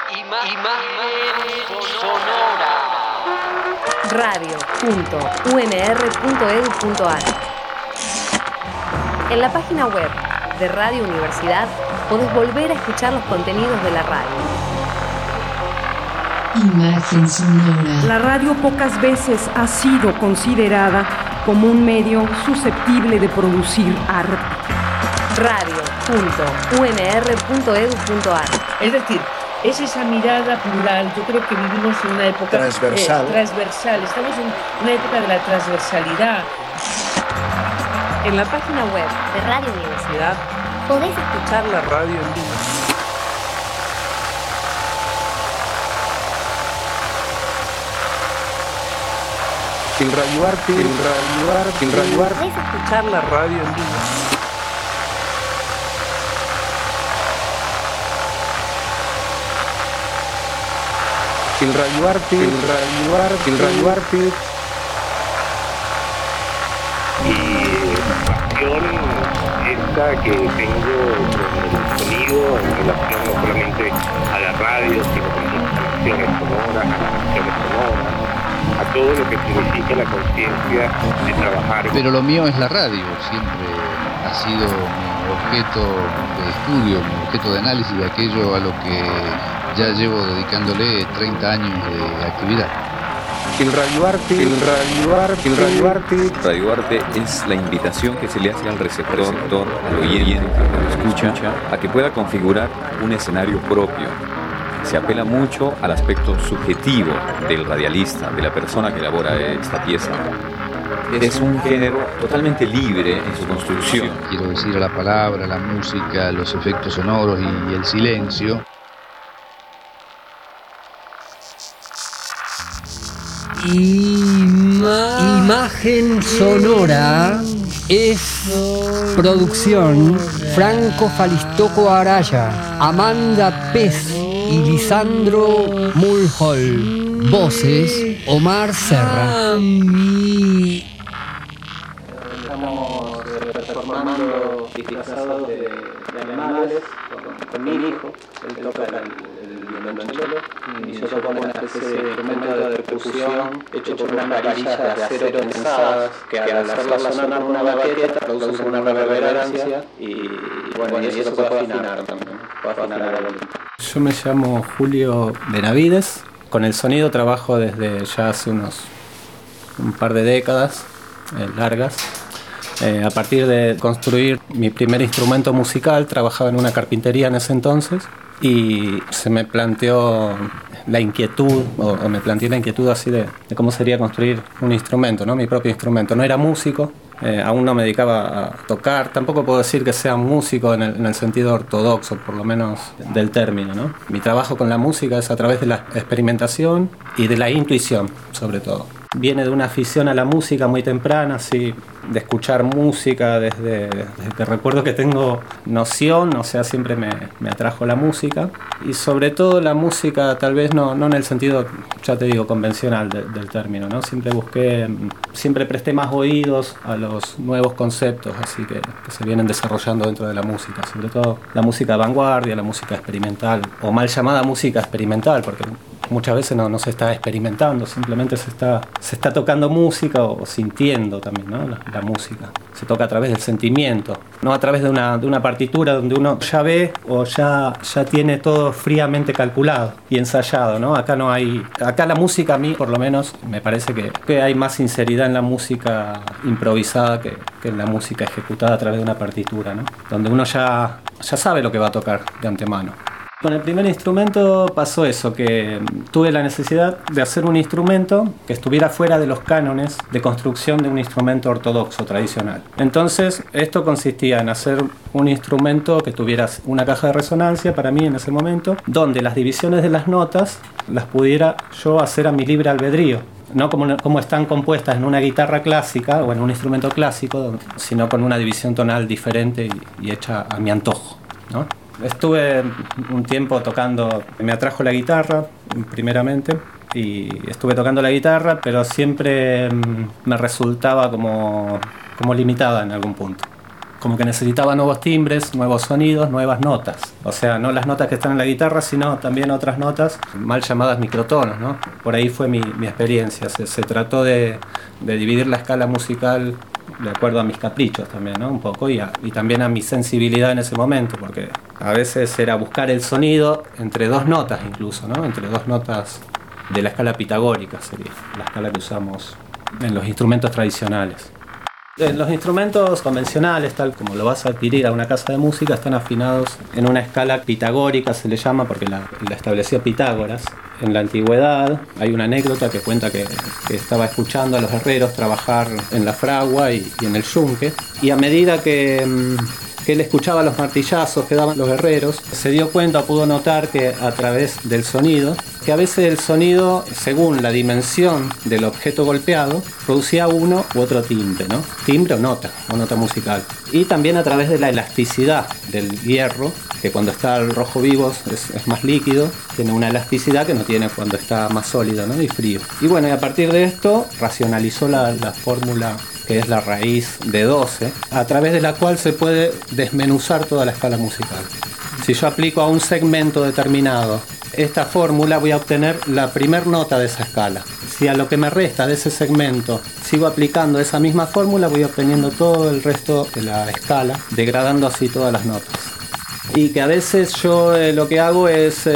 Imagen sonora. Radio.unr.edu.ar. En la página web de Radio Universidad podés volver a escuchar los contenidos de la radio. Imagen sonora. La radio pocas veces ha sido considerada como un medio susceptible de producir arte. Radio.unr.edu.ar. Es decir, es esa mirada plural. Yo creo que vivimos en una época transversal. Estamos en una época de la transversalidad. En la página web de Radio Universidad podés escuchar la radio en vivo. El Radio Arte, podés escuchar la radio en vivo. El Radio Arte. Y la pasión esta que tengo con el sonido en relación no solamente a la radio, sino con las instalaciones sonoras, a las acciones sonoras, a todo lo que significa la conciencia de trabajar. Pero lo mío es la radio, siempre ha sido mi objeto de estudio, mi objeto de análisis de aquello a lo que ya llevo dedicándole 30 años de actividad. El Radio Arte. Radio Arte es la invitación que se le hace al receptor, al oyente, al escucha, a que pueda configurar un escenario propio. Se apela mucho al aspecto subjetivo del radialista, de la persona que elabora esta pieza. Es un género totalmente libre en su construcción. Quiero decir, a la palabra, la música, los efectos sonoros y el silencio. Imagen sonora es producción Franco Falistoco Araya, Amanda Pez y Lisandro Mulhall. Voces Omar Serra. Estamos performando disfrazados de animales con mi hijo. Él toca el violonchelo y yo toco una especie de instrumento de percusión hecho por unas varillas de acero tensadas que al hacerla sonar con una baqueta produce una reverberancia y bueno, y eso se puede afinar también, puede afinar la voluntad. Yo me llamo Julio Benavides. Con el sonido trabajo desde ya hace un par de décadas largas. A partir de construir mi primer instrumento musical, trabajaba en una carpintería en ese entonces y se me planteó la inquietud, o me planteé la inquietud así de cómo sería construir un instrumento, ¿no? Mi propio instrumento. No era músico, aún no me dedicaba a tocar, tampoco puedo decir que sea músico en el sentido ortodoxo, por lo menos del término, ¿no? Mi trabajo con la música es a través de la experimentación y de la intuición, sobre todo. Viene de una afición a la música muy temprana, así, de escuchar música desde que recuerdo que tengo noción, o sea, siempre me atrajo la música. Y sobre todo la música, tal vez no en el sentido, ya te digo, convencional del término, ¿no? Siempre presté más oídos a los nuevos conceptos, así que se vienen desarrollando dentro de la música. Sobre todo la música de vanguardia, la música experimental, o mal llamada música experimental, porque muchas veces no se está experimentando, simplemente se está tocando música o sintiendo también, ¿no? La música. Se toca a través del sentimiento, no a través de una partitura donde uno ya ve o ya tiene todo fríamente calculado y ensayado, ¿no? Acá la música, a mí por lo menos me parece que hay más sinceridad en la música improvisada que en la música ejecutada a través de una partitura, ¿no? Donde uno ya sabe lo que va a tocar de antemano. Con el primer instrumento pasó eso, que tuve la necesidad de hacer un instrumento que estuviera fuera de los cánones de construcción de un instrumento ortodoxo tradicional. Entonces, esto consistía en hacer un instrumento que tuviera una caja de resonancia para mí en ese momento, donde las divisiones de las notas las pudiera yo hacer a mi libre albedrío. No como están compuestas en una guitarra clásica o en un instrumento clásico, sino con una división tonal diferente y hecha a mi antojo, ¿no? Estuve un tiempo tocando, me atrajo la guitarra primeramente y estuve tocando la guitarra, pero siempre me resultaba como limitada en algún punto. como que necesitaba nuevos timbres, nuevos sonidos, nuevas notas. O sea, no las notas que están en la guitarra, sino también otras notas mal llamadas microtonos, ¿no? Por ahí fue mi experiencia. Se trató de dividir la escala musical de acuerdo a mis caprichos también, ¿no? Un poco, y también a mi sensibilidad en ese momento, porque a veces era buscar el sonido entre dos notas incluso, ¿no? Entre dos notas de la escala pitagórica sería, la escala que usamos en los instrumentos tradicionales. Los instrumentos convencionales, tal como lo vas a adquirir a una casa de música, están afinados en una escala pitagórica, se le llama, porque la estableció Pitágoras. En la antigüedad hay una anécdota que cuenta que estaba escuchando a los herreros trabajar en la fragua y en el yunque, y a medida que él escuchaba los martillazos que daban los herreros, se dio cuenta, pudo notar que a través del sonido, que a veces el sonido, según la dimensión del objeto golpeado, producía uno u otro timbre, ¿no? Timbre o nota musical. Y también a través de la elasticidad del hierro, que cuando está al rojo vivo es más líquido, tiene una elasticidad que no tiene cuando está más sólido, ¿no? Y frío. Y bueno, y a partir de esto racionalizó la fórmula que es la raíz de 12, a través de la cual se puede desmenuzar toda la escala musical. Si yo aplico a un segmento determinado esta fórmula, voy a obtener la primer nota de esa escala. Si a lo que me resta de ese segmento sigo aplicando esa misma fórmula, voy obteniendo todo el resto de la escala, degradando así todas las notas. Y que a veces yo lo que hago es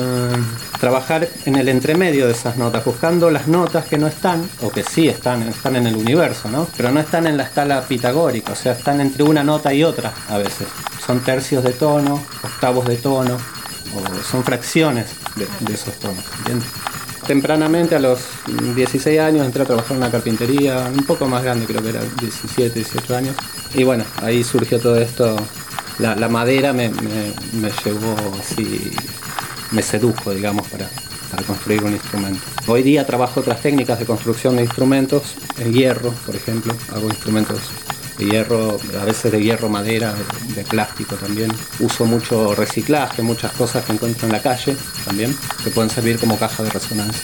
trabajar en el entremedio de esas notas, buscando las notas que no están, o que sí están en el universo, ¿no? Pero no están en la escala pitagórica, o sea, están entre una nota y otra a veces. Son tercios de tono, octavos de tono, o son fracciones de esos tonos, ¿entiendes? Tempranamente, a los 16 años, entré a trabajar en una carpintería, un poco más grande, creo que era 17, 18 años. Y bueno, ahí surgió todo esto. La madera me llevó así, me sedujo, digamos, para construir un instrumento. Hoy día trabajo otras técnicas de construcción de instrumentos, el hierro, por ejemplo, hago instrumentos de hierro, a veces de hierro, madera, de plástico también. Uso mucho reciclaje, muchas cosas que encuentro en la calle también, que pueden servir como caja de resonancia.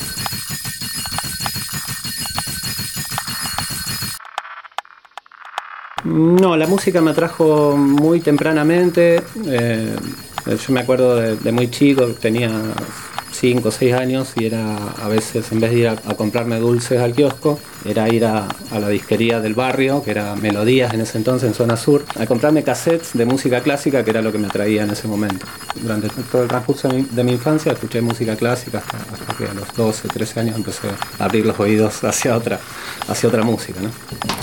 No, la música me atrajo muy tempranamente. Yo me acuerdo de muy chico, tenía 5 o 6 años y era a veces, en vez de ir a comprarme dulces al kiosco, era ir a la disquería del barrio, que era Melodías en ese entonces, en zona sur, a comprarme cassettes de música clásica, que era lo que me atraía en ese momento. Durante todo el transcurso de mi infancia escuché música clásica hasta que a los 12, 13 años empecé a abrir los oídos hacia otra música, ¿no?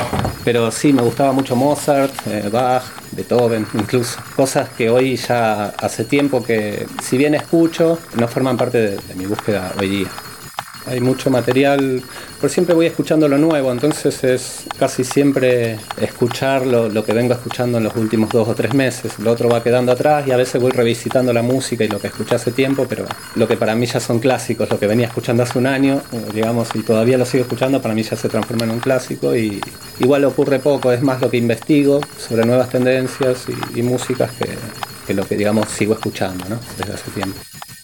Pero sí, me gustaba mucho Mozart, Bach, Beethoven, incluso. Cosas que hoy ya hace tiempo que, si bien escucho, no forman parte de mi búsqueda hoy día. Hay mucho material, pero siempre voy escuchando lo nuevo, entonces es casi siempre escuchar lo que vengo escuchando en los últimos 2 o 3 meses. Lo otro va quedando atrás y a veces voy revisitando la música y lo que escuché hace tiempo, pero lo que para mí ya son clásicos, lo que venía escuchando hace un año, digamos, y todavía lo sigo escuchando, para mí ya se transforma en un clásico. Y igual ocurre poco, es más lo que investigo sobre nuevas tendencias y músicas que lo que, digamos, sigo escuchando, ¿no? Desde hace tiempo.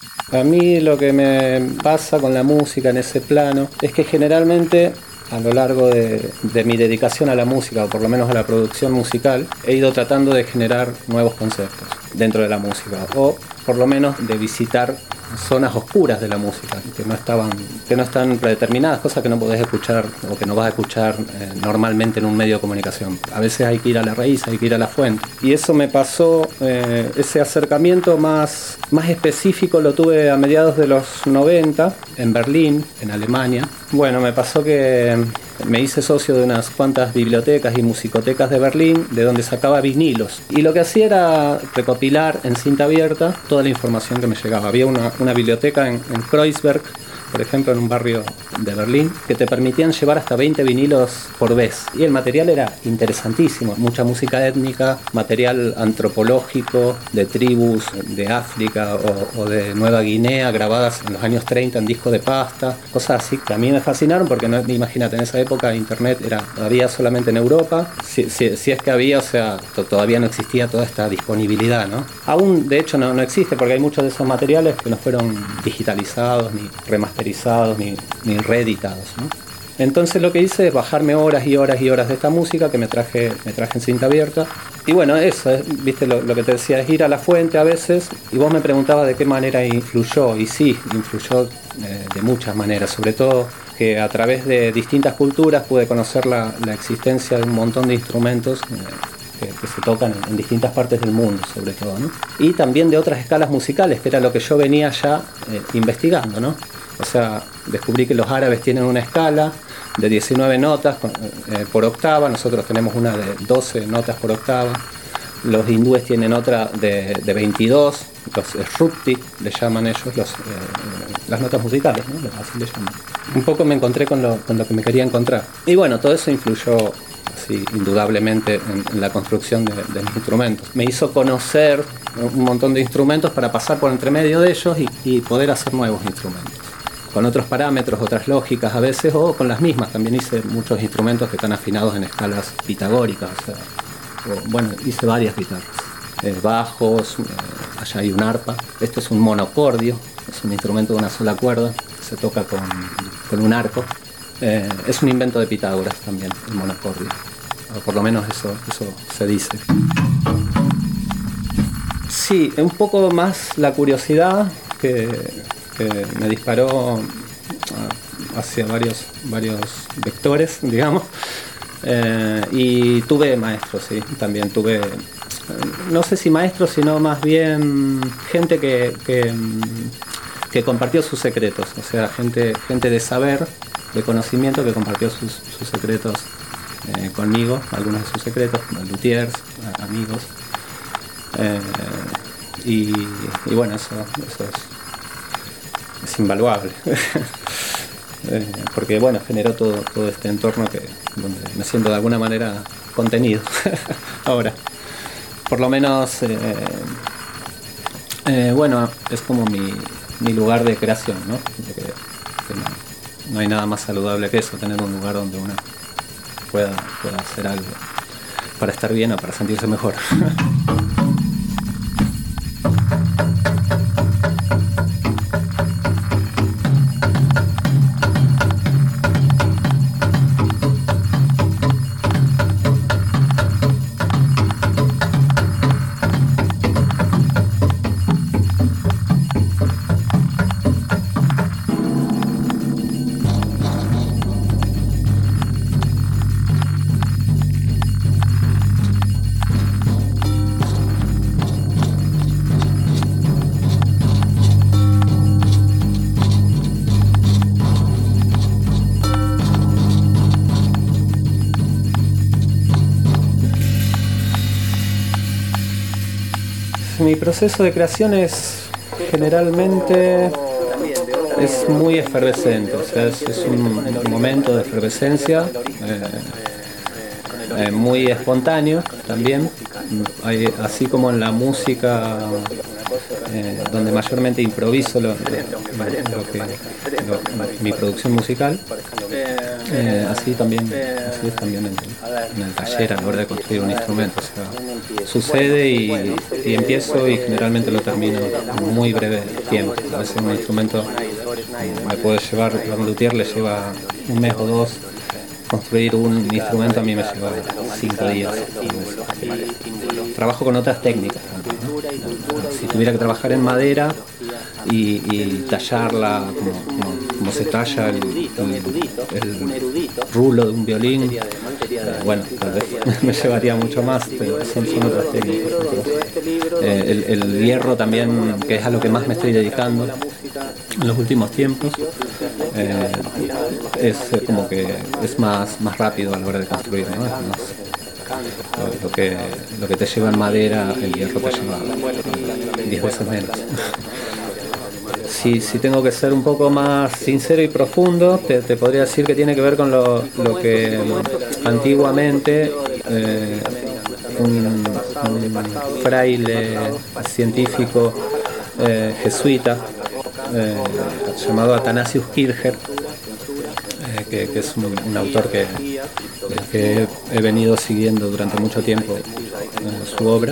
A mí lo que me pasa con la música en ese plano es que generalmente a lo largo de mi dedicación a la música, o por lo menos a la producción musical, he ido tratando de generar nuevos conceptos dentro de la música, o por lo menos de visitar zonas oscuras de la música que no están predeterminadas, cosas que no podés escuchar o que no vas a escuchar normalmente en un medio de comunicación. A veces hay que ir a la raíz, hay que ir a la fuente. Y eso me pasó, ese acercamiento más específico lo tuve a mediados de los 90 en Berlín, en Alemania. Bueno, me pasó que me hice socio de unas cuantas bibliotecas y musicotecas de Berlín, de donde sacaba vinilos. Y lo que hacía era recopilar en cinta abierta toda la información que me llegaba. Había una biblioteca en Kreuzberg, por ejemplo, en un barrio de Berlín, que te permitían llevar hasta 20 vinilos por vez. Y el material era interesantísimo. Mucha música étnica, material antropológico, de tribus de África o de Nueva Guinea, grabadas en los años 30 en disco de pasta. Cosas así que a mí me fascinaron porque, no, imagínate, en esa época internet había solamente en Europa. Si es que había, o sea, todavía no existía toda esta disponibilidad, ¿no? Aún, de hecho, no existe porque hay muchos de esos materiales que no fueron digitalizados ni remasterizados ni reeditados, ¿no? Entonces lo que hice es bajarme horas y horas y horas de esta música que me traje en cinta abierta Y bueno, eso, viste lo que te decía, es ir a la fuente a veces, y vos me preguntabas de qué manera influyó, y sí, influyó de muchas maneras, sobre todo que a través de distintas culturas pude conocer la existencia de un montón de instrumentos que se tocan en distintas partes del mundo, sobre todo, ¿no? Y también de otras escalas musicales, que era lo que yo venía ya investigando, ¿no? O sea, descubrí que los árabes tienen una escala de 19 notas por octava, nosotros tenemos una de 12 notas por octava, los hindúes tienen otra de 22, los rupti le llaman ellos, las notas musicales, ¿no? Así le llaman. Un poco me encontré con lo que me quería encontrar. Y bueno, todo eso influyó así, indudablemente en la construcción de mis instrumentos. Me hizo conocer un montón de instrumentos para pasar por entre medio de ellos y poder hacer nuevos instrumentos. Con otros parámetros, otras lógicas a veces, o con las mismas. También hice muchos instrumentos que están afinados en escalas pitagóricas. Bueno, hice varias guitarras. Bajos, allá hay un arpa. Esto es un monocordio, es un instrumento de una sola cuerda, se toca con un arco. Es un invento de Pitágoras también, el monocordio. O por lo menos eso se dice. Sí, un poco más la curiosidad que me disparó hacia varios vectores, digamos. Y tuve maestros, sí, también tuve, no sé si maestros, sino más bien gente que compartió sus secretos, o sea, gente de saber, de conocimiento, que compartió sus secretos conmigo, algunos de sus secretos, luthiers, amigos. Y bueno, eso es invaluable. Porque bueno, generó todo este entorno donde me siento de alguna manera contenido ahora. Por lo menos, bueno, es como mi lugar de creación, ¿no? No hay nada más saludable que eso, tener un lugar donde uno pueda hacer algo para estar bien o para sentirse mejor. Mi proceso de creación generalmente es muy efervescente, o sea, es un momento de efervescencia muy espontáneo también, así como en la música donde mayormente improviso mi producción musical, así es también en el taller a la hora de construir un instrumento. O sea, sucede y empiezo y generalmente lo termino en muy breve tiempo. A veces un instrumento me puede llevar, a un luthier le lleva un mes o dos. Construir un instrumento a mí me lleva 5 días. Trabajo con otras técnicas también, ¿no? Si tuviera que trabajar en madera y tallarla como se talla el rulo de un violín, bueno, tal vez me llevaría mucho más, pero son otras técnicas. El hierro también, que es a lo que más me estoy dedicando en los últimos tiempos, es como que es más rápido a la hora de construir, ¿no? Es más, lo que te lleva en madera, el hierro te lleva 10 veces menos. Si tengo que ser un poco más sincero y profundo, te podría decir que tiene que ver con lo que antiguamente un fraile científico jesuita llamado Athanasius Kircher, que es un autor que he venido siguiendo durante mucho tiempo su obra.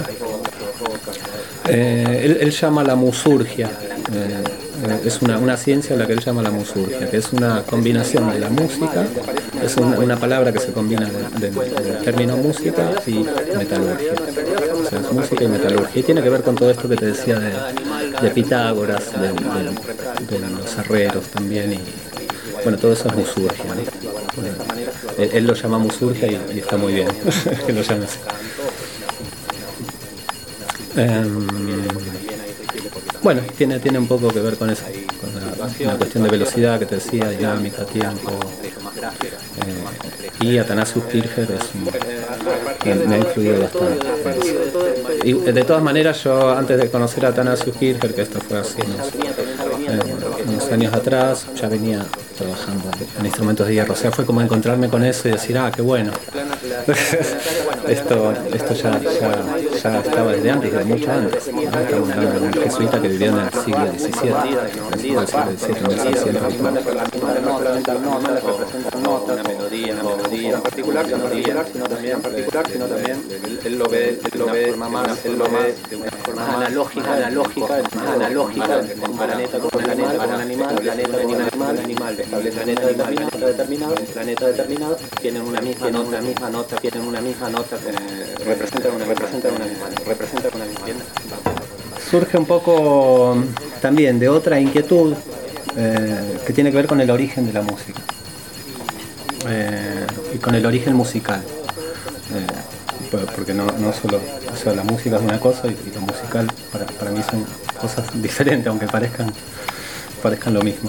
Él llama la musurgia, es una ciencia a la que él llama la musurgia, que es una combinación de la música es una palabra que se combina del término música y metalurgia. O sea, es música y metalurgia. Y tiene que ver con todo esto que te decía de Pitágoras, de los herreros también. Y bueno, todo eso es musurgia, ¿no? Él lo llama musurgia y está muy bien que lo llame así. Bueno, tiene un poco que ver con eso, con la cuestión de velocidad que te decía, dinámica, tiempo. Y Atanasius Kircher me ha influido bastante. Y de todas maneras, yo antes de conocer a Atanasius Kircher, que esto fue hace unos años atrás, ya venía trabajando en instrumentos de hierro. O sea, fue como encontrarme con eso y decir, qué bueno. esto ya estaba desde antes, de mucho antes. Estamos hablando de un jesuita que vivió en el siglo XVII. Una melodía en particular, sino también él lo ve de una forma más analógica, con un planeta, con un animal, establece planeta determinado, tienen una misma nota, representan un animal. Surge un poco también de otra inquietud que tiene que ver con el origen de la música. Y con el origen musical, porque no solo, o sea, la música es una cosa y lo musical para mí son cosas diferentes, aunque parezcan lo mismo.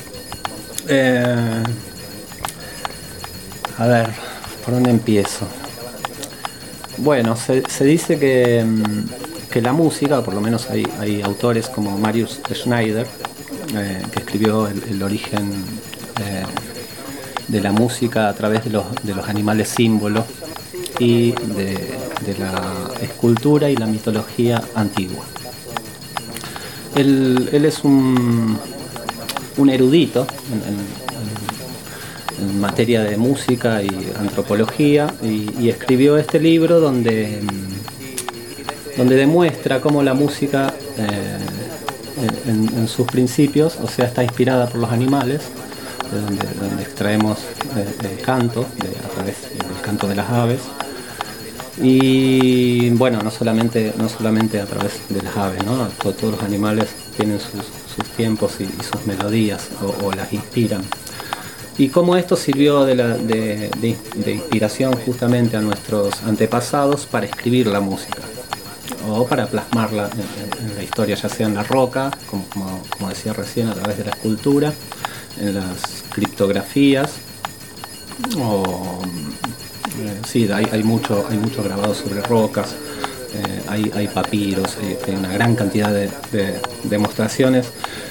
A ver, ¿por dónde empiezo? Bueno, se dice que la música, por lo menos hay autores como Marius Schneider, que escribió el origen de la música a través de los animales símbolos y de la escultura y la mitología antigua. Él es un erudito en materia de música y antropología y escribió este libro donde demuestra cómo la música en sus principios, o sea, está inspirada por los animales, donde extraemos el canto a través del canto de las aves, y bueno, no solamente a través de las aves, ¿no? Todos los animales tienen sus tiempos y sus melodías o las inspiran, y cómo esto sirvió de inspiración justamente a nuestros antepasados para escribir la música o para plasmarla en la historia, ya sea en la roca, como decía recién, a través de la escultura, en las criptografías, sí, hay mucho grabado sobre rocas, hay papiros, hay una gran cantidad de demostraciones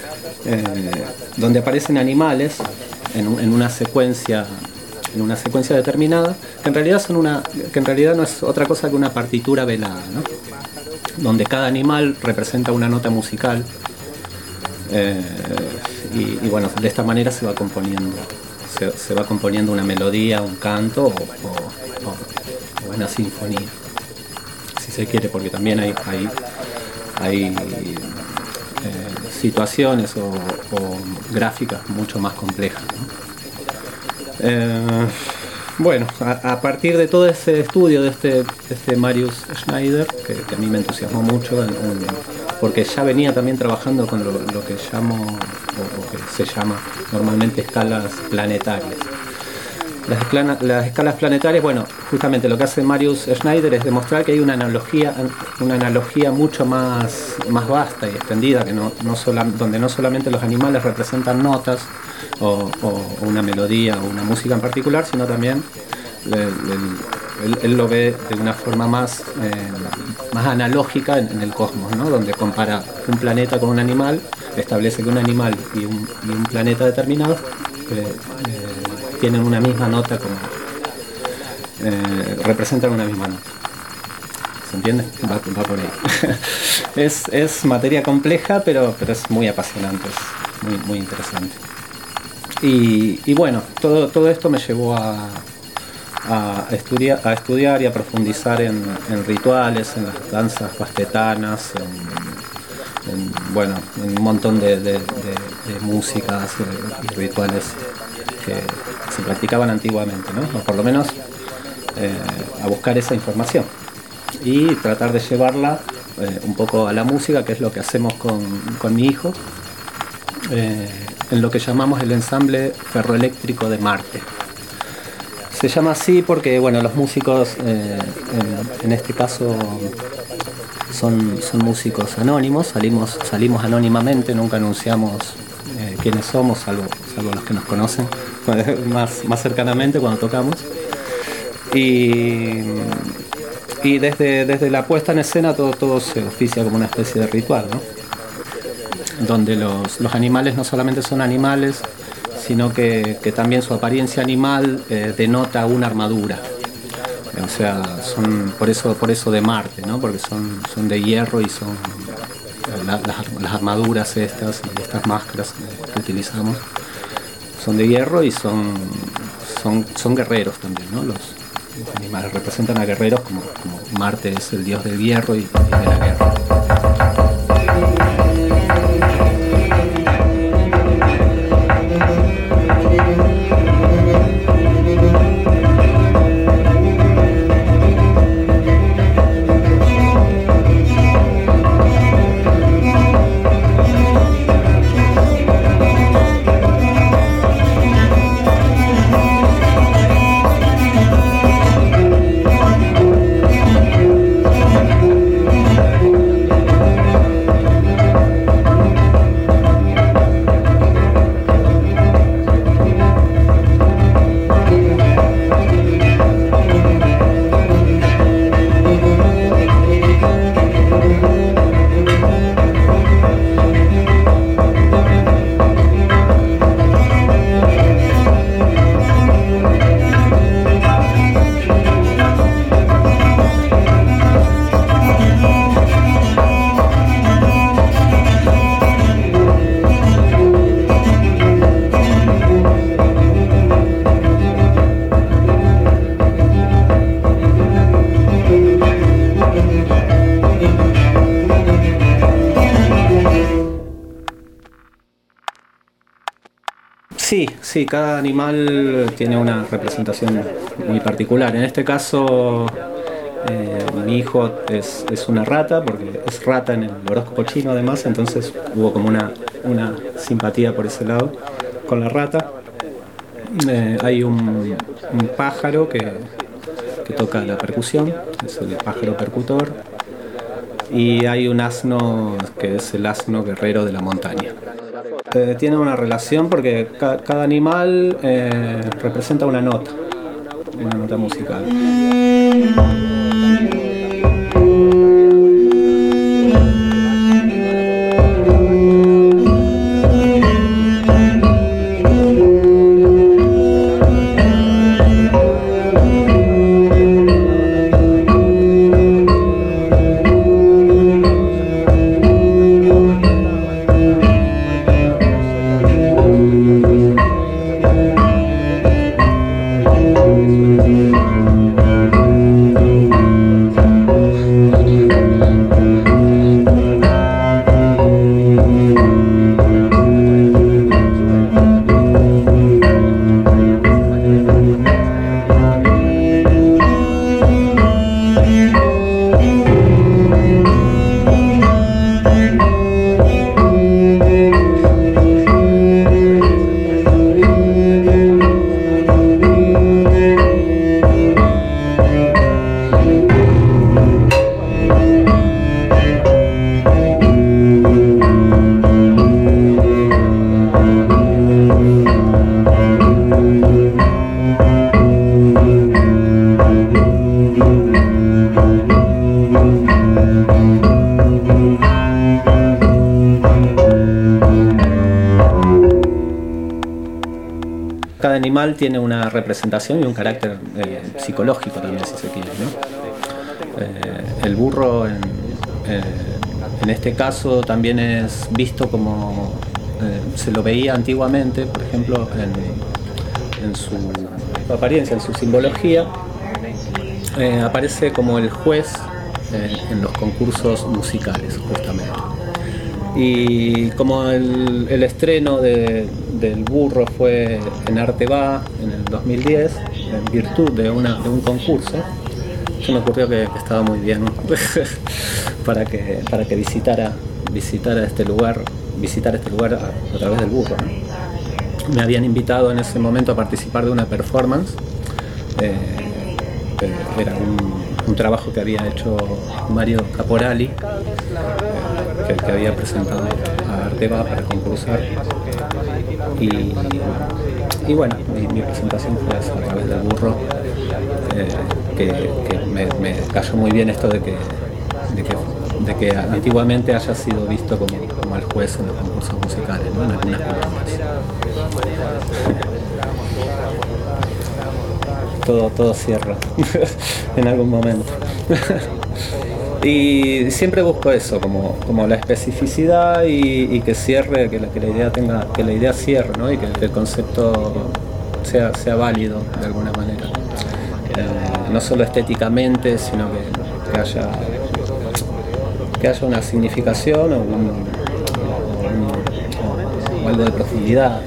donde aparecen animales en una secuencia determinada, que en realidad no es otra cosa que una partitura velada, ¿no? Donde cada animal representa una nota musical. Y bueno, de esta manera se va componiendo una melodía, un canto o una sinfonía, si se quiere, porque también hay situaciones o gráficas mucho más complejas, ¿no? Bueno, a partir de todo ese estudio de este Marius Schneider, que a mí me entusiasmó mucho, porque ya venía también trabajando con lo que llamo, o que se llama normalmente escalas planetarias. Las escalas planetarias, bueno, justamente lo que hace Marius Schneider es demostrar que hay una analogía mucho más vasta y extendida, que donde no solamente los animales representan notas o una melodía o una música en particular, sino también él lo ve de una forma más analógica en el cosmos, ¿no? Donde compara un planeta con un animal, establece que un animal y un planeta determinado tienen una misma nota, representan una misma nota. ¿Se entiende? Va por ahí. Es materia compleja, pero es muy apasionante, es muy, muy interesante. Y bueno, todo esto me llevó a estudiar y a profundizar en rituales, en las danzas pastetanas, en un montón de músicas y rituales que se practicaban antiguamente, ¿no? O por lo menos a buscar esa información y tratar de llevarla un poco a la música, que es lo que hacemos con mi hijo, en lo que llamamos el ensamble ferroeléctrico de Marte. Se llama así porque, bueno, los músicos en este caso son músicos anónimos, salimos anónimamente, nunca anunciamos quiénes somos, salvo los que nos conocen más cercanamente cuando tocamos. Y desde la puesta en escena todo se oficia como una especie de ritual, ¿no? Donde los animales no solamente son animales, sino que también su apariencia animal denota una armadura. O sea, son por eso de Marte, ¿no? Porque son de hierro y son las armaduras estas y estas máscaras que utilizamos son de hierro y son guerreros también, ¿no? Los animales representan a guerreros como Marte es el dios del hierro y de la guerra. Sí, cada animal tiene una representación muy particular. En este caso, mi hijo es una rata, porque es rata en el horóscopo chino además, entonces hubo como una simpatía por ese lado con la rata. Hay un pájaro que toca la percusión, es el pájaro percutor, y hay un asno que es el asno guerrero de la montaña. Tiene una relación porque cada animal representa una nota musical. Cada animal tiene una representación y un carácter psicológico también, si se quiere, ¿no? El burro en este caso también es visto como se lo veía antiguamente, por ejemplo, en su apariencia, en su simbología, aparece como el juez en los concursos musicales, justamente. Y como el estreno del Burro fue en Arte Va en el 2010, en virtud de un concurso, se me ocurrió que estaba muy bien para que visitara este lugar a través del Burro, ¿no? Me habían invitado en ese momento a participar de una performance. Era un trabajo que había hecho Mario Caporali, que había presentado a Arteba para concursar, y bueno, mi presentación fue a través del Burro, que me cayó muy bien esto de que antiguamente haya sido visto como el juez en los concursos musicales, ¿no? En algunas columnas. Todo cierra en algún momento. Y siempre busco eso, como la especificidad y que cierre, que la idea cierre, ¿no? Y que el concepto sea válido de alguna manera. No solo estéticamente, sino que haya una significación o algo de profundidad.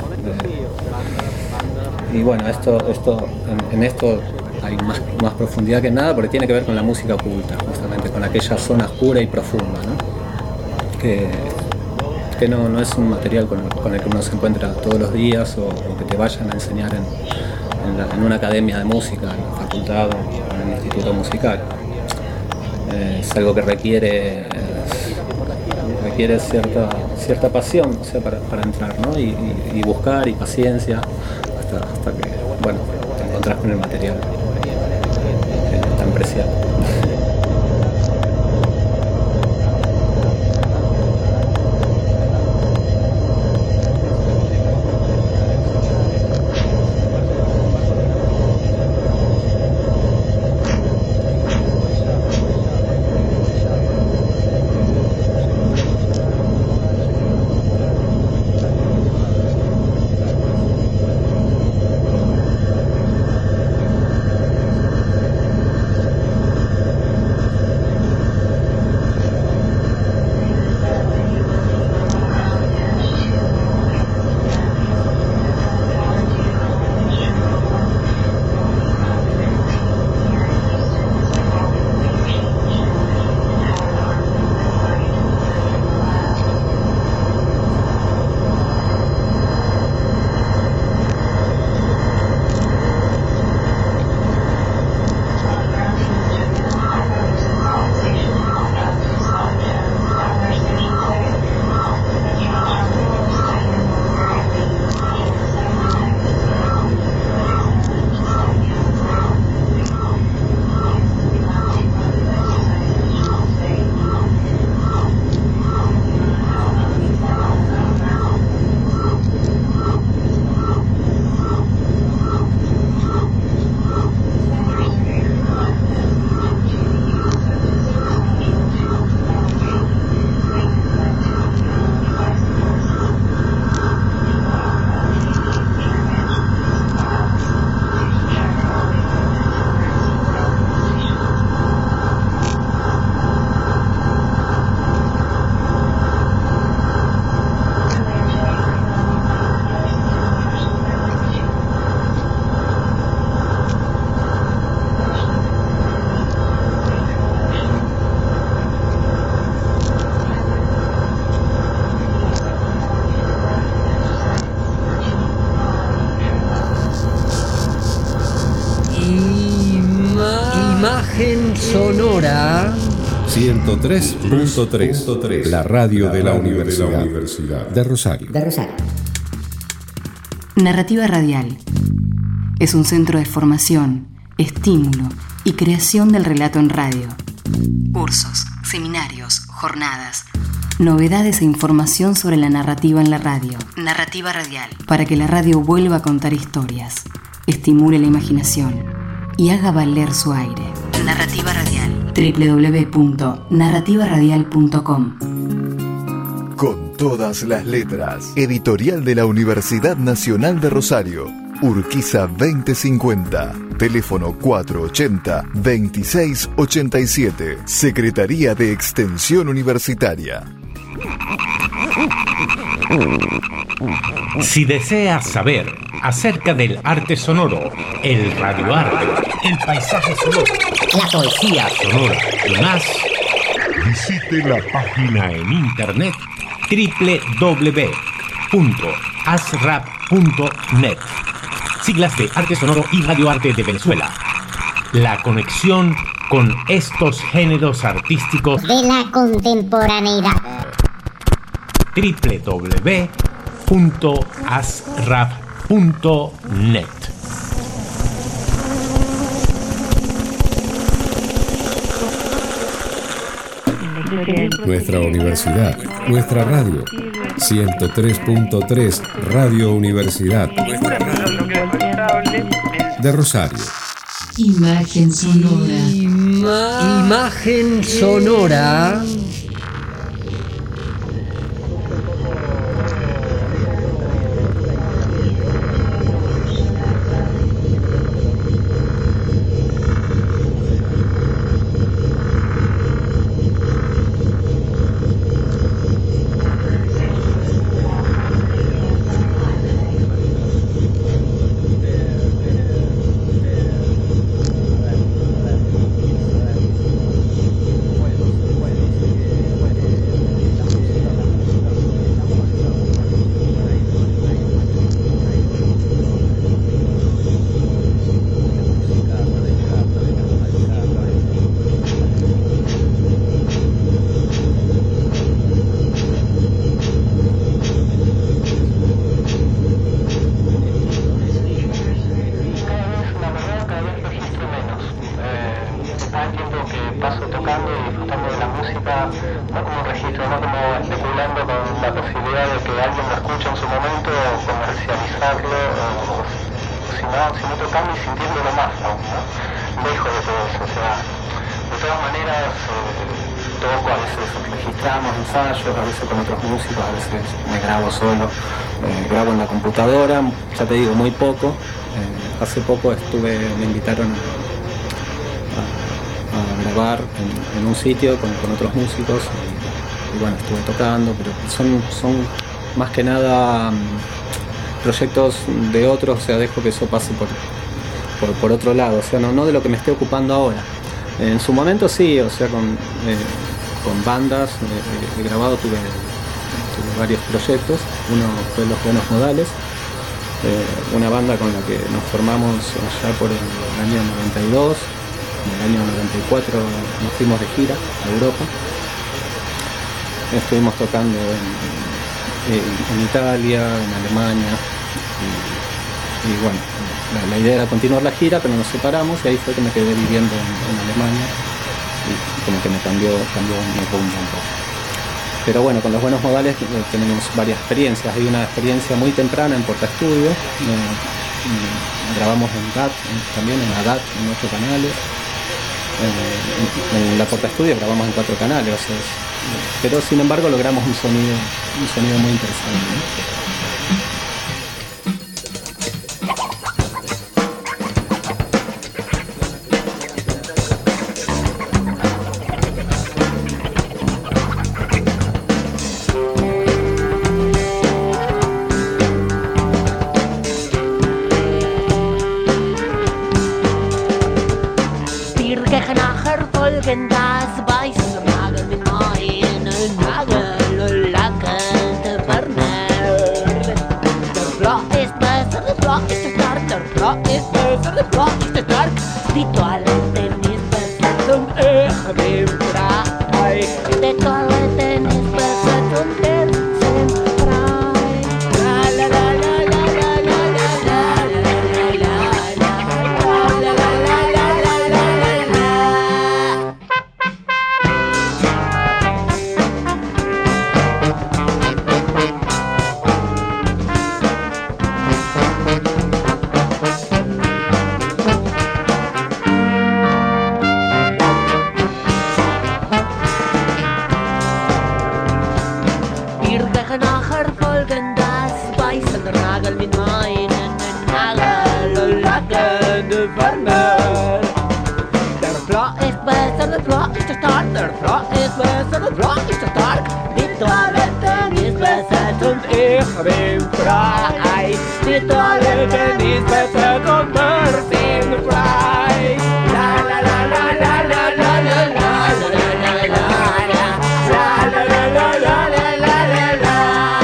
Y bueno, en esto hay más profundidad que nada, porque tiene que ver con la música oculta, justamente con aquella zona oscura y profunda, ¿no? Que no es un material con el que uno se encuentra todos los días, o que te vayan a enseñar en una academia de música, en la facultad o en un instituto musical. Es algo que requiere cierta pasión, o sea, para entrar, ¿no? Y buscar, y paciencia, hasta que, bueno, te encontrás con el material tan preciado. Imagen sonora 103.3, la radio de la Universidad de Rosario. Narrativa Radial es un centro de formación, estímulo y creación del relato en radio. Cursos, seminarios, jornadas, novedades e información sobre la narrativa en la radio. Narrativa Radial, para que la radio vuelva a contar historias, estimule la imaginación y haga valer su aire. Narrativa Radial. www.narrativaradial.com. Con todas las letras. Editorial de la Universidad Nacional de Rosario. Urquiza 2050. Teléfono 480-2687. Secretaría de Extensión Universitaria. Si deseas saber acerca del arte sonoro, el radioarte, el paisaje sonoro, la poesía sonora y más, visite la página en internet www.asrap.net. Siglas de Arte Sonoro y Radioarte de Venezuela. La conexión con estos géneros artísticos de la contemporaneidad. www.asrap.net. Nuestra universidad, nuestra radio. 103.3 Radio Universidad de Rosario. Imagen sonora. Imagen sonora. Grabo en la computadora, ya te digo, muy poco. Hace poco me invitaron a grabar en un sitio con otros músicos y bueno, estuve tocando, pero son más que nada proyectos de otros, o sea, dejo que eso pase por otro lado, o sea, no de lo que me esté ocupando ahora. En su momento sí, o sea, con bandas he grabado, tuve varios proyectos. Uno fue Los Buenos Modales, una banda con la que nos formamos allá por el año 92. En el año 94 nos fuimos de gira a Europa. Estuvimos tocando en Italia, en Alemania y bueno, la idea era continuar la gira, pero nos separamos y ahí fue que me quedé viviendo en Alemania y como que me cambió mi rumbo un poco. Pero bueno, con Los Buenos Modales tenemos varias experiencias. Hay una experiencia muy temprana en Porta Estudio. Grabamos en DAT, también en ADAT, en 8 canales. En la Porta Estudio grabamos en 4 canales. O sea, pero sin embargo logramos un sonido muy interesante, ¿no? Der Frau ist besser, der Frau ist stark. Die Toilette ist besser. frei. Die Toilette ist besser und frei. La la la la la la la la la la la la la la la la la la.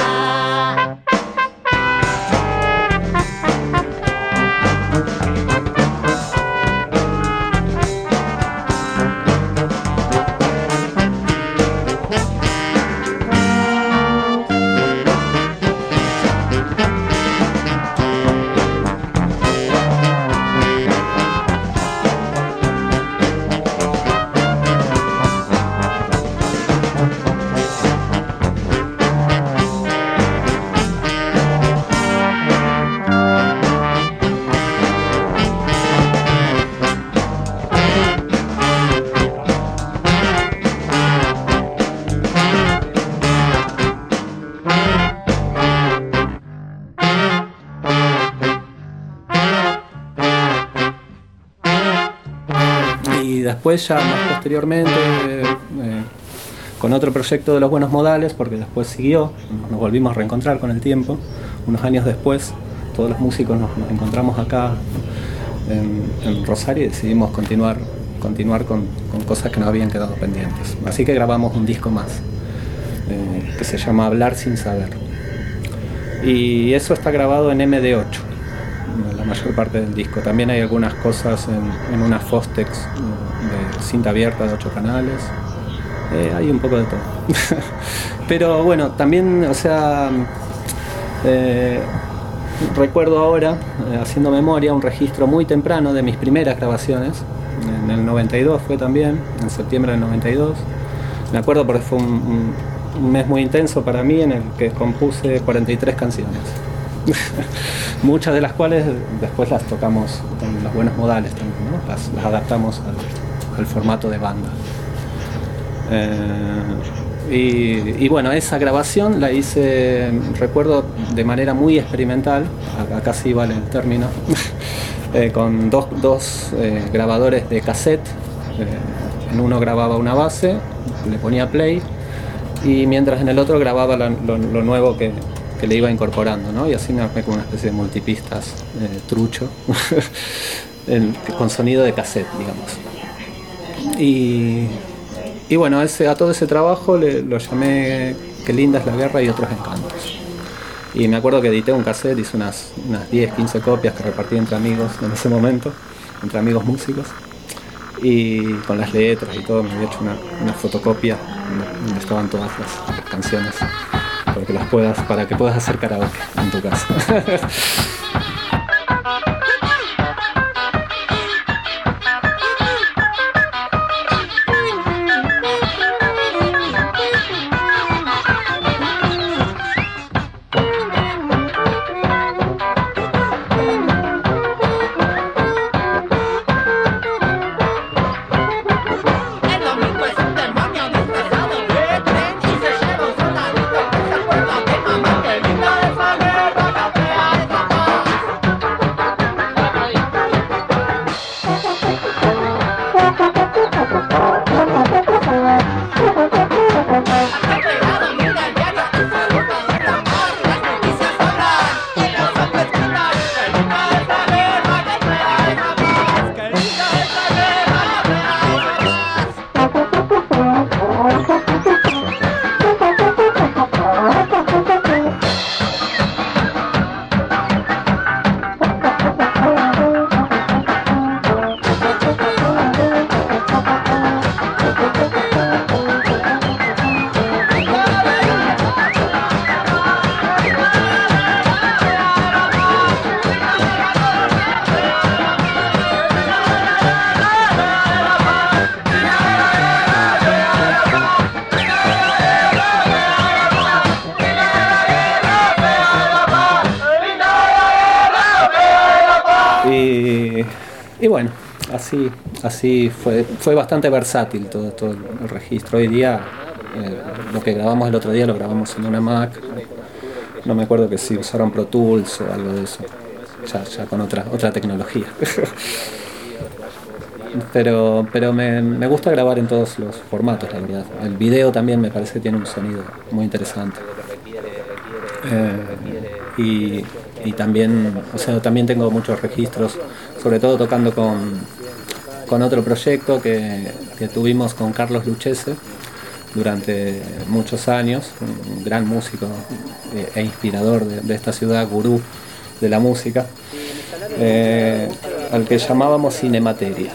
Después ya más posteriormente con otro proyecto de Los Buenos Modales, porque después siguió, nos volvimos a reencontrar con el tiempo, unos años después todos los músicos nos encontramos acá en Rosario y decidimos continuar con cosas que nos habían quedado pendientes. Así que grabamos un disco más que se llama Hablar sin saber, y eso está grabado en MD8, la mayor parte del disco. También hay algunas cosas en una Fostex de cinta abierta de 8 canales. Hay un poco de todo. Pero bueno, también, o sea, recuerdo ahora, haciendo memoria, un registro muy temprano de mis primeras grabaciones. En el 92 fue también, en septiembre del 92. Me acuerdo porque fue un mes muy intenso para mí, en el que compuse 43 canciones. Muchas de las cuales después las tocamos con Los Buenos Modales también, ¿no? Las adaptamos al formato de banda. Y bueno, esa grabación la hice, recuerdo, de manera muy experimental, acá sí vale el término, con dos grabadores de cassette. En uno grababa una base, le ponía play, y mientras en el otro grababa lo nuevo que le iba incorporando, ¿no? Y así me armé con una especie de multipistas trucho, con sonido de cassette, digamos. Y bueno, a todo ese trabajo lo llamé Qué linda es la guerra y otros encantos. Y me acuerdo que edité un cassette, hice unas 10, 15 copias que repartí entre amigos en ese momento, entre amigos músicos, y con las letras y todo me había hecho una fotocopia donde estaban todas las canciones para que puedas hacer karaoke en tu casa. Y bueno, así fue bastante versátil todo el registro. Hoy día, lo que grabamos el otro día lo grabamos en una Mac. No me acuerdo que si usaron Pro Tools o algo de eso, ya con otra tecnología. Pero me gusta grabar en todos los formatos, la verdad. El video también me parece que tiene un sonido muy interesante. Y también, o sea, también tengo muchos registros, sobre todo tocando con otro proyecto que tuvimos con Carlos Lucchese durante muchos años, un gran músico e inspirador de esta ciudad, gurú de la música, al que llamábamos Cinemateria.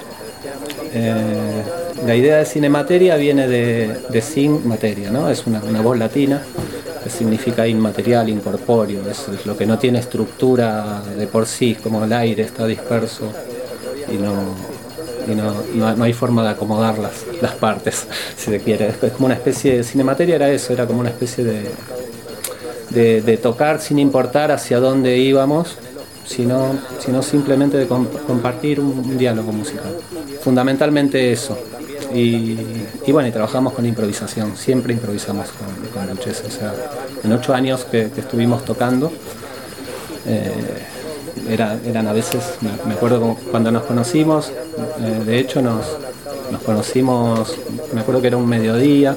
La idea de Cinemateria viene de sin materia, ¿no? Es una voz latina que significa inmaterial, incorpóreo, es lo que no tiene estructura de por sí, como el aire está disperso y no hay forma de acomodar las partes, si se quiere. Es como una especie de Cinemateria, era eso, era como una especie de tocar sin importar hacia dónde íbamos, sino simplemente de compartir un diálogo musical. Fundamentalmente eso. Y bueno, y trabajamos con improvisación, siempre improvisamos con Lucchese. O sea, en 8 años que estuvimos tocando, eran a veces, me acuerdo cuando nos conocimos, de hecho nos conocimos, me acuerdo que era un mediodía,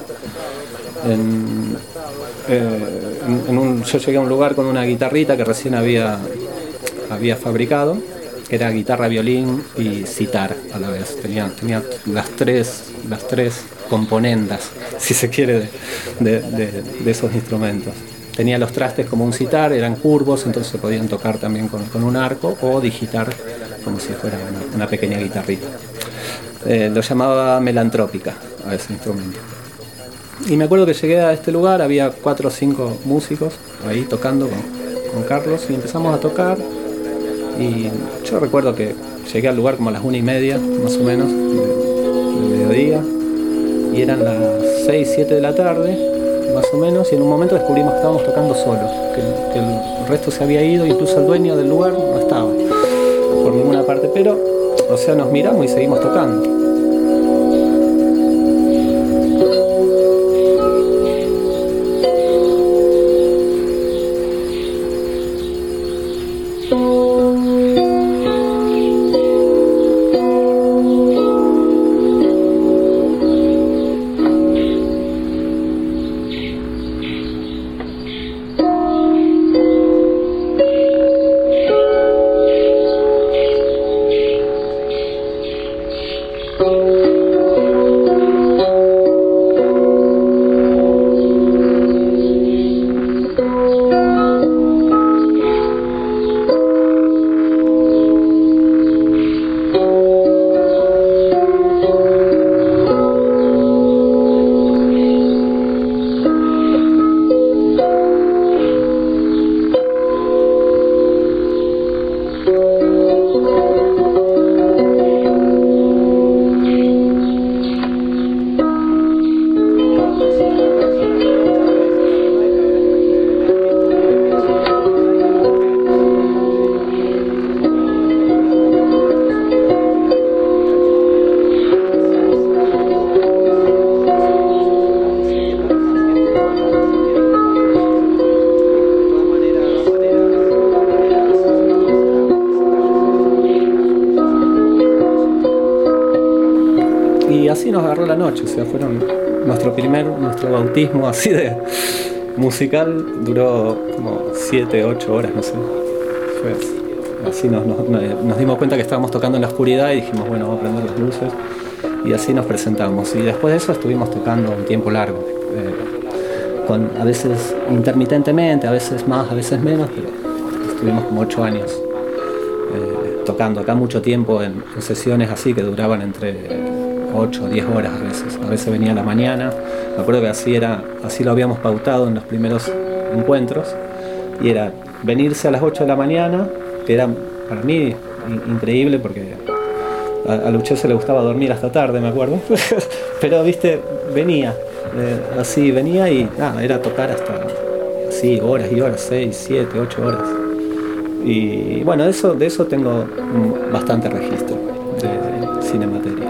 yo llegué a un lugar con una guitarrita que recién había fabricado, que era guitarra, violín y sitar a la vez. Tenía las tres componendas, si se quiere, de esos instrumentos. Tenía los trastes como un sitar, eran curvos, entonces se podían tocar también con un arco o digitar como si fuera una pequeña guitarrita. Lo llamaba melantrópica a ese instrumento. Y me acuerdo que llegué a este lugar, había 4 o 5 músicos ahí tocando con Carlos y empezamos a tocar. Y yo recuerdo que llegué al lugar como a las 1:30, más o menos, de mediodía, y eran las 6, 7 de la tarde, más o menos, y en un momento descubrimos que estábamos tocando solos, que el resto se había ido, incluso el dueño del lugar no estaba por ninguna parte, pero, o sea, nos miramos y seguimos tocando. Y así nos agarró la noche, o sea, fueron nuestro bautismo así de musical, duró como 7, 8 horas, no sé. Así nos dimos cuenta que estábamos tocando en la oscuridad y dijimos, bueno, vamos a prender las luces. Y así nos presentamos. Y después de eso estuvimos tocando un tiempo largo, a veces intermitentemente, a veces más, a veces menos, pero estuvimos como 8 años tocando acá mucho tiempo en sesiones así que duraban entre 8 o 10 horas a veces venía a la mañana. Me acuerdo que así lo habíamos pautado en los primeros encuentros, y era venirse a las 8 de la mañana, que era para mí increíble porque a Lucchese le gustaba dormir hasta tarde, me acuerdo, pero viste, venía y era tocar hasta así horas y horas, 6, 7, 8 horas. Y bueno, de eso tengo bastante registro de Cinemateria.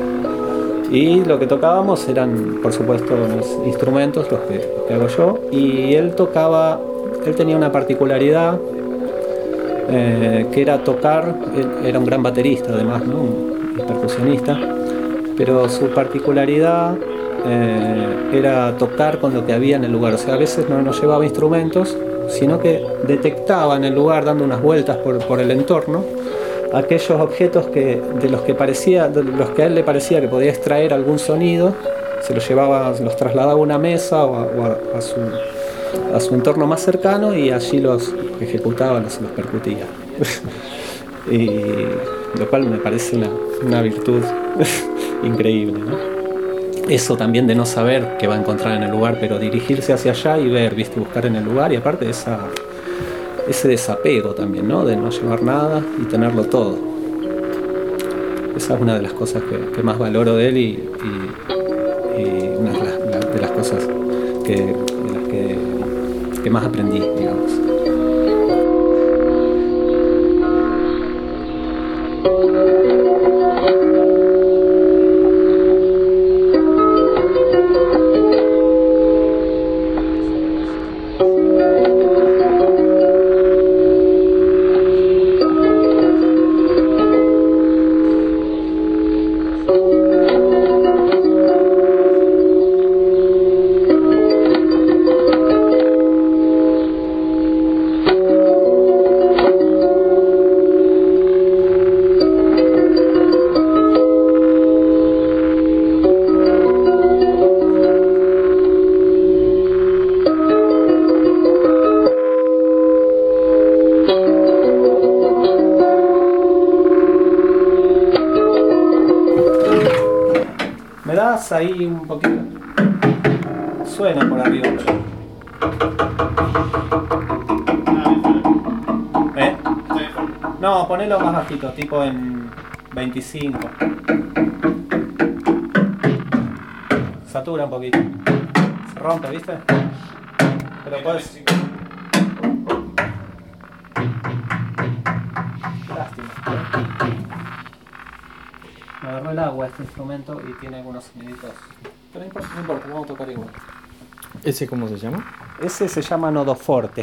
Y lo que tocábamos eran, por supuesto, los instrumentos, los que hago yo, y él tenía una particularidad que era tocar, él era un gran baterista además, ¿no? Un percusionista, pero su particularidad era tocar con lo que había en el lugar. O sea, a veces no llevaba instrumentos, sino que detectaba en el lugar, dando unas vueltas por el entorno, aquellos objetos de los que a él le parecía que podía extraer algún sonido, se los llevaba, los trasladaba a una mesa o a su entorno más cercano y allí los ejecutaba, los percutía. Y lo cual me parece una virtud increíble, ¿no? Eso también de no saber qué va a encontrar en el lugar, pero dirigirse hacia allá y ver, ¿viste? Buscar en el lugar, y aparte ese desapego también, ¿no? De no llevar nada y tenerlo todo. Esa es una de las cosas que más valoro de él y una de las cosas que más aprendí, digamos. Ahí un poquito suena por arriba, ¿eh? No, ponelo más bajito, tipo en 25. Satura un poquito, se rompe, ¿viste? Pero puedes. Lástima. Me agarró el agua este instrumento y tiene algunos soniditos. Pero no importa, vamos a tocar igual. ¿Ese cómo se llama? Ese se llama Nodo Forte.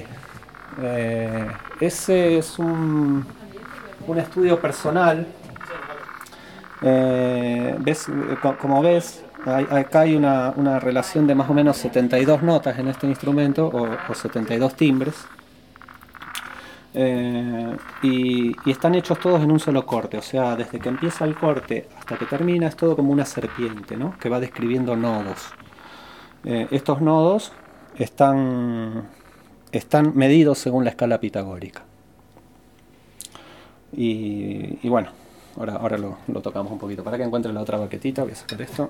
Ese es un estudio personal. Como ves, acá hay una relación de más o menos 72 notas en este instrumento, o 72 timbres. Y están hechos todos en un solo corte, o sea, desde que empieza el corte hasta que termina es todo como una serpiente, ¿no? Que va describiendo nodos. Estos nodos están medidos según la escala pitagórica. Y bueno, ahora lo tocamos un poquito. Para que encuentre la otra baquetita, voy a sacar esto.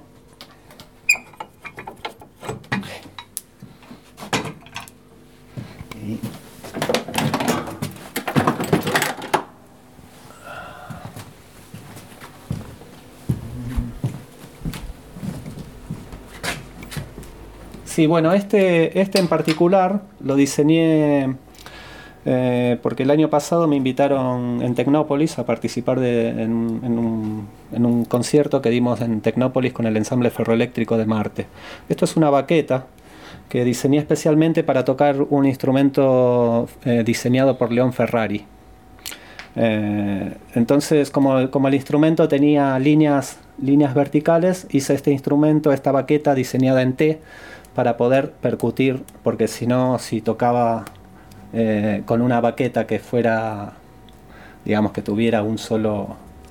Sí, bueno, este en particular lo diseñé porque el año pasado me invitaron en Tecnópolis a participar en un concierto que dimos en Tecnópolis con el ensamble ferroeléctrico de Marte. Esto es una baqueta que diseñé especialmente para tocar un instrumento diseñado por León Ferrari. Entonces, como el instrumento tenía líneas verticales, hice esta baqueta diseñada en T para poder percutir, porque si tocaba con una baqueta que fuera, digamos, que tuviera un solo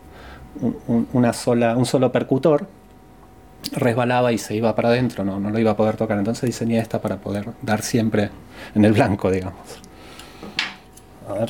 percutor, resbalaba y se iba para adentro, no lo iba a poder tocar. Entonces diseñé esta para poder dar siempre en el blanco, digamos. A ver.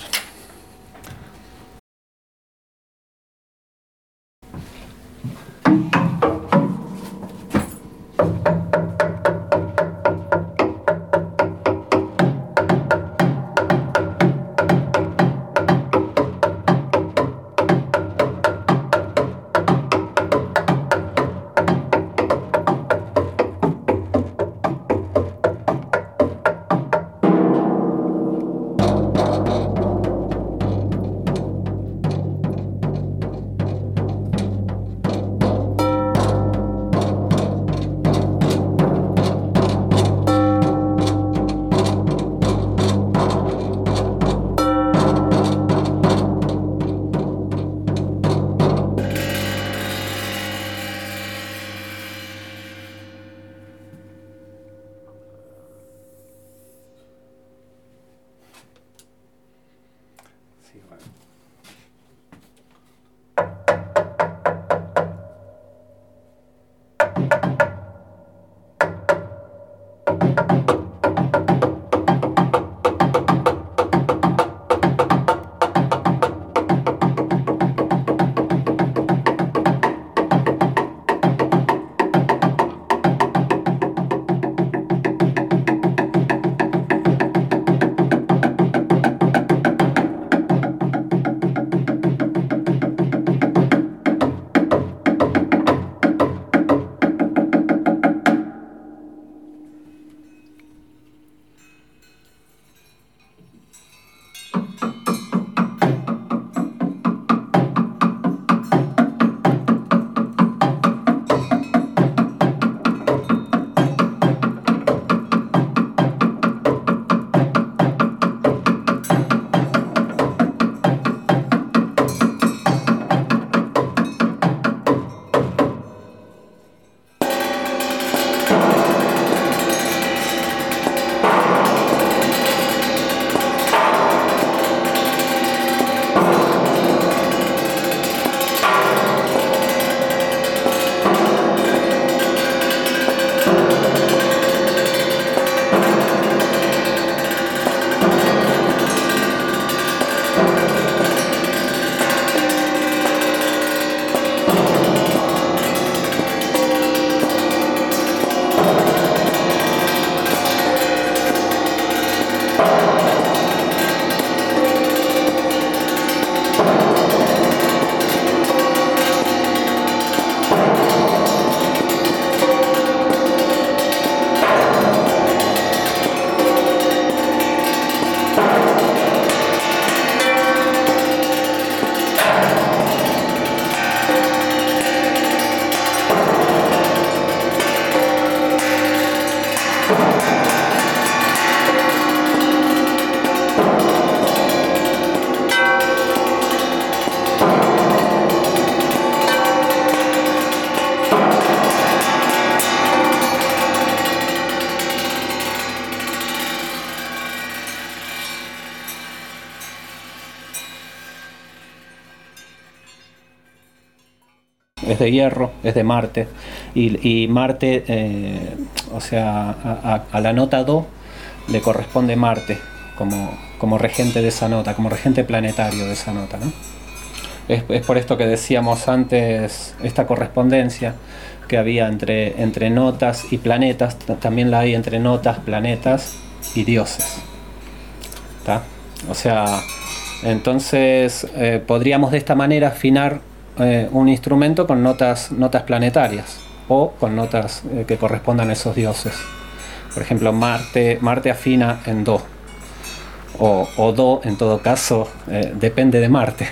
Es de hierro, es de Marte, y Marte, o sea, a la nota Do le corresponde Marte como regente de esa nota, como regente planetario de esa nota, ¿no? Es por esto que decíamos antes, esta correspondencia que había entre notas y planetas, también la hay entre notas, planetas y dioses, ¿tá? O sea, entonces podríamos de esta manera afinar un instrumento con notas planetarias o con notas que correspondan a esos dioses. Por ejemplo, Marte afina en Do, o Do en todo caso depende de Marte.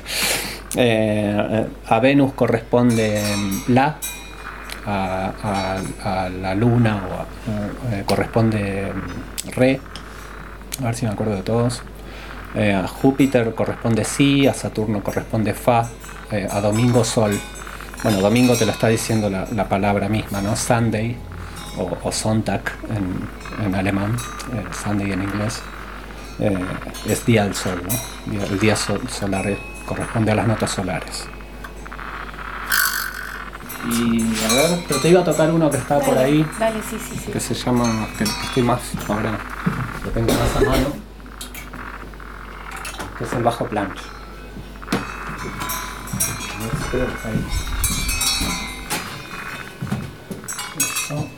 A Venus corresponde La, a la Luna corresponde Re, a ver si me acuerdo de todos. A Júpiter corresponde Si, a Saturno corresponde Fa, a Domingo Sol. Bueno, Domingo te lo está diciendo la palabra misma, ¿no? Sunday o Sonntag en alemán, Sunday en inglés, es día del sol, ¿no? El día solar corresponde a las notas solares. Y a ver, pero te iba a tocar uno que está por ahí, dale, sí. que se llama, que estoy más, ahora lo tengo más a mano, que es el bajo planche. Ahí. Eso.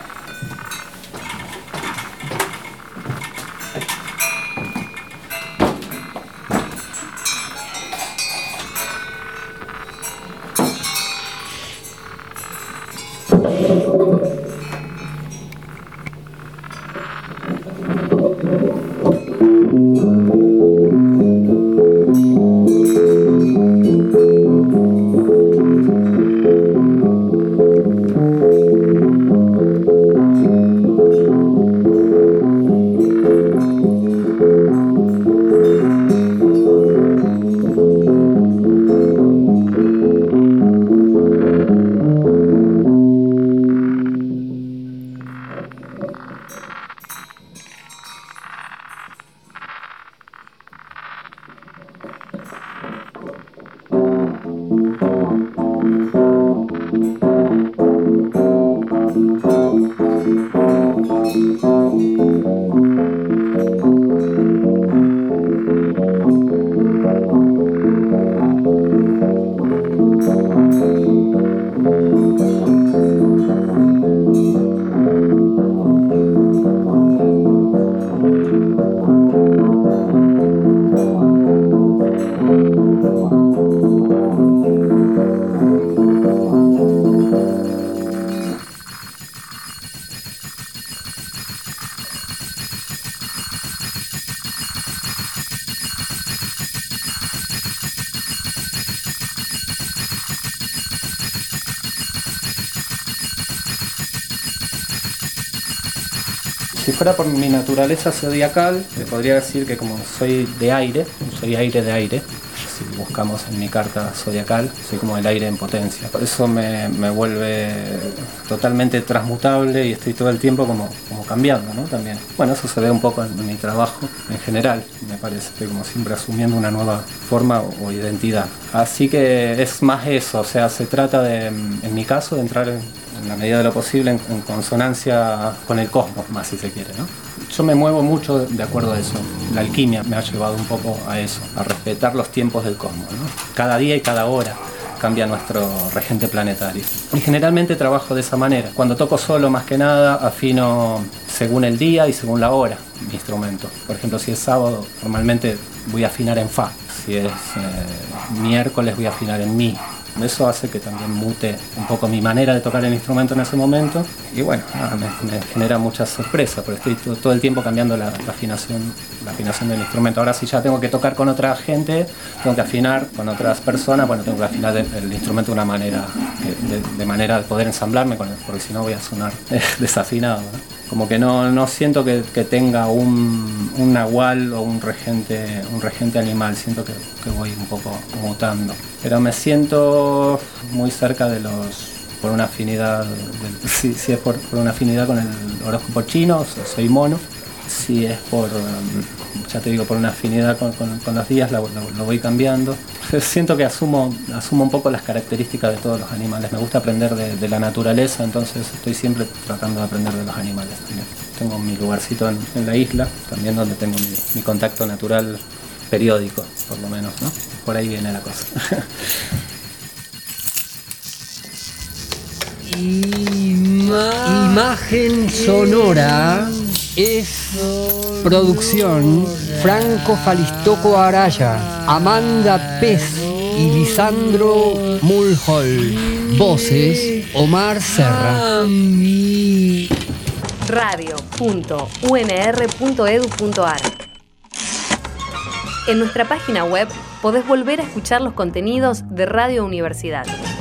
Si fuera por mi naturaleza zodiacal, te podría decir que como soy de aire, soy aire de aire, si buscamos en mi carta zodiacal, soy como el aire en potencia. Por eso me vuelve totalmente transmutable y estoy todo el tiempo como cambiando, ¿no? También. Bueno, eso se ve un poco en mi trabajo en general, me parece. Estoy como siempre asumiendo una nueva forma o identidad. Así que es más eso, o sea, se trata de, en mi caso, de entrar en la medida de lo posible en consonancia con el cosmos, más si se quiere, ¿no? Yo me muevo mucho de acuerdo a eso. La alquimia me ha llevado un poco a eso, a respetar los tiempos del cosmos, ¿no? Cada día y cada hora cambia nuestro regente planetario. Y generalmente trabajo de esa manera. Cuando toco solo, más que nada, afino según el día y según la hora mi instrumento. Por ejemplo, si es sábado, normalmente voy a afinar en Fa. Si es miércoles, voy a afinar en Mi. Eso hace que también mute un poco mi manera de tocar el instrumento en ese momento. Y bueno, me genera mucha sorpresa, porque estoy todo el tiempo cambiando la afinación del instrumento. Ahora si ya tengo que tocar con otra gente, tengo que afinar con otras personas, bueno, tengo que afinar el instrumento de una manera, de manera de poder ensamblarme con él, porque si no voy a sonar desafinado, ¿no? Como que no siento que tenga un nahual o un regente animal, siento que voy un poco mutando. Pero me siento muy cerca de por una afinidad, si es por una afinidad con el horóscopo chino, soy mono. Si es ya te digo, por una afinidad con los días, lo voy cambiando. Siento que asumo un poco las características de todos los animales. Me gusta aprender de la naturaleza, entonces estoy siempre tratando de aprender de los animales también. Tengo mi lugarcito en la isla, también donde tengo mi contacto natural periódico, por lo menos, ¿no? Por ahí viene la cosa. Imagen sonora es producción Franco Falistoco Araya, Amanda Pez y Lisandro Mulhol. Voces Omar Serra. Radio.unr.edu.ar. En nuestra página web podés volver a escuchar los contenidos de Radio Universidad.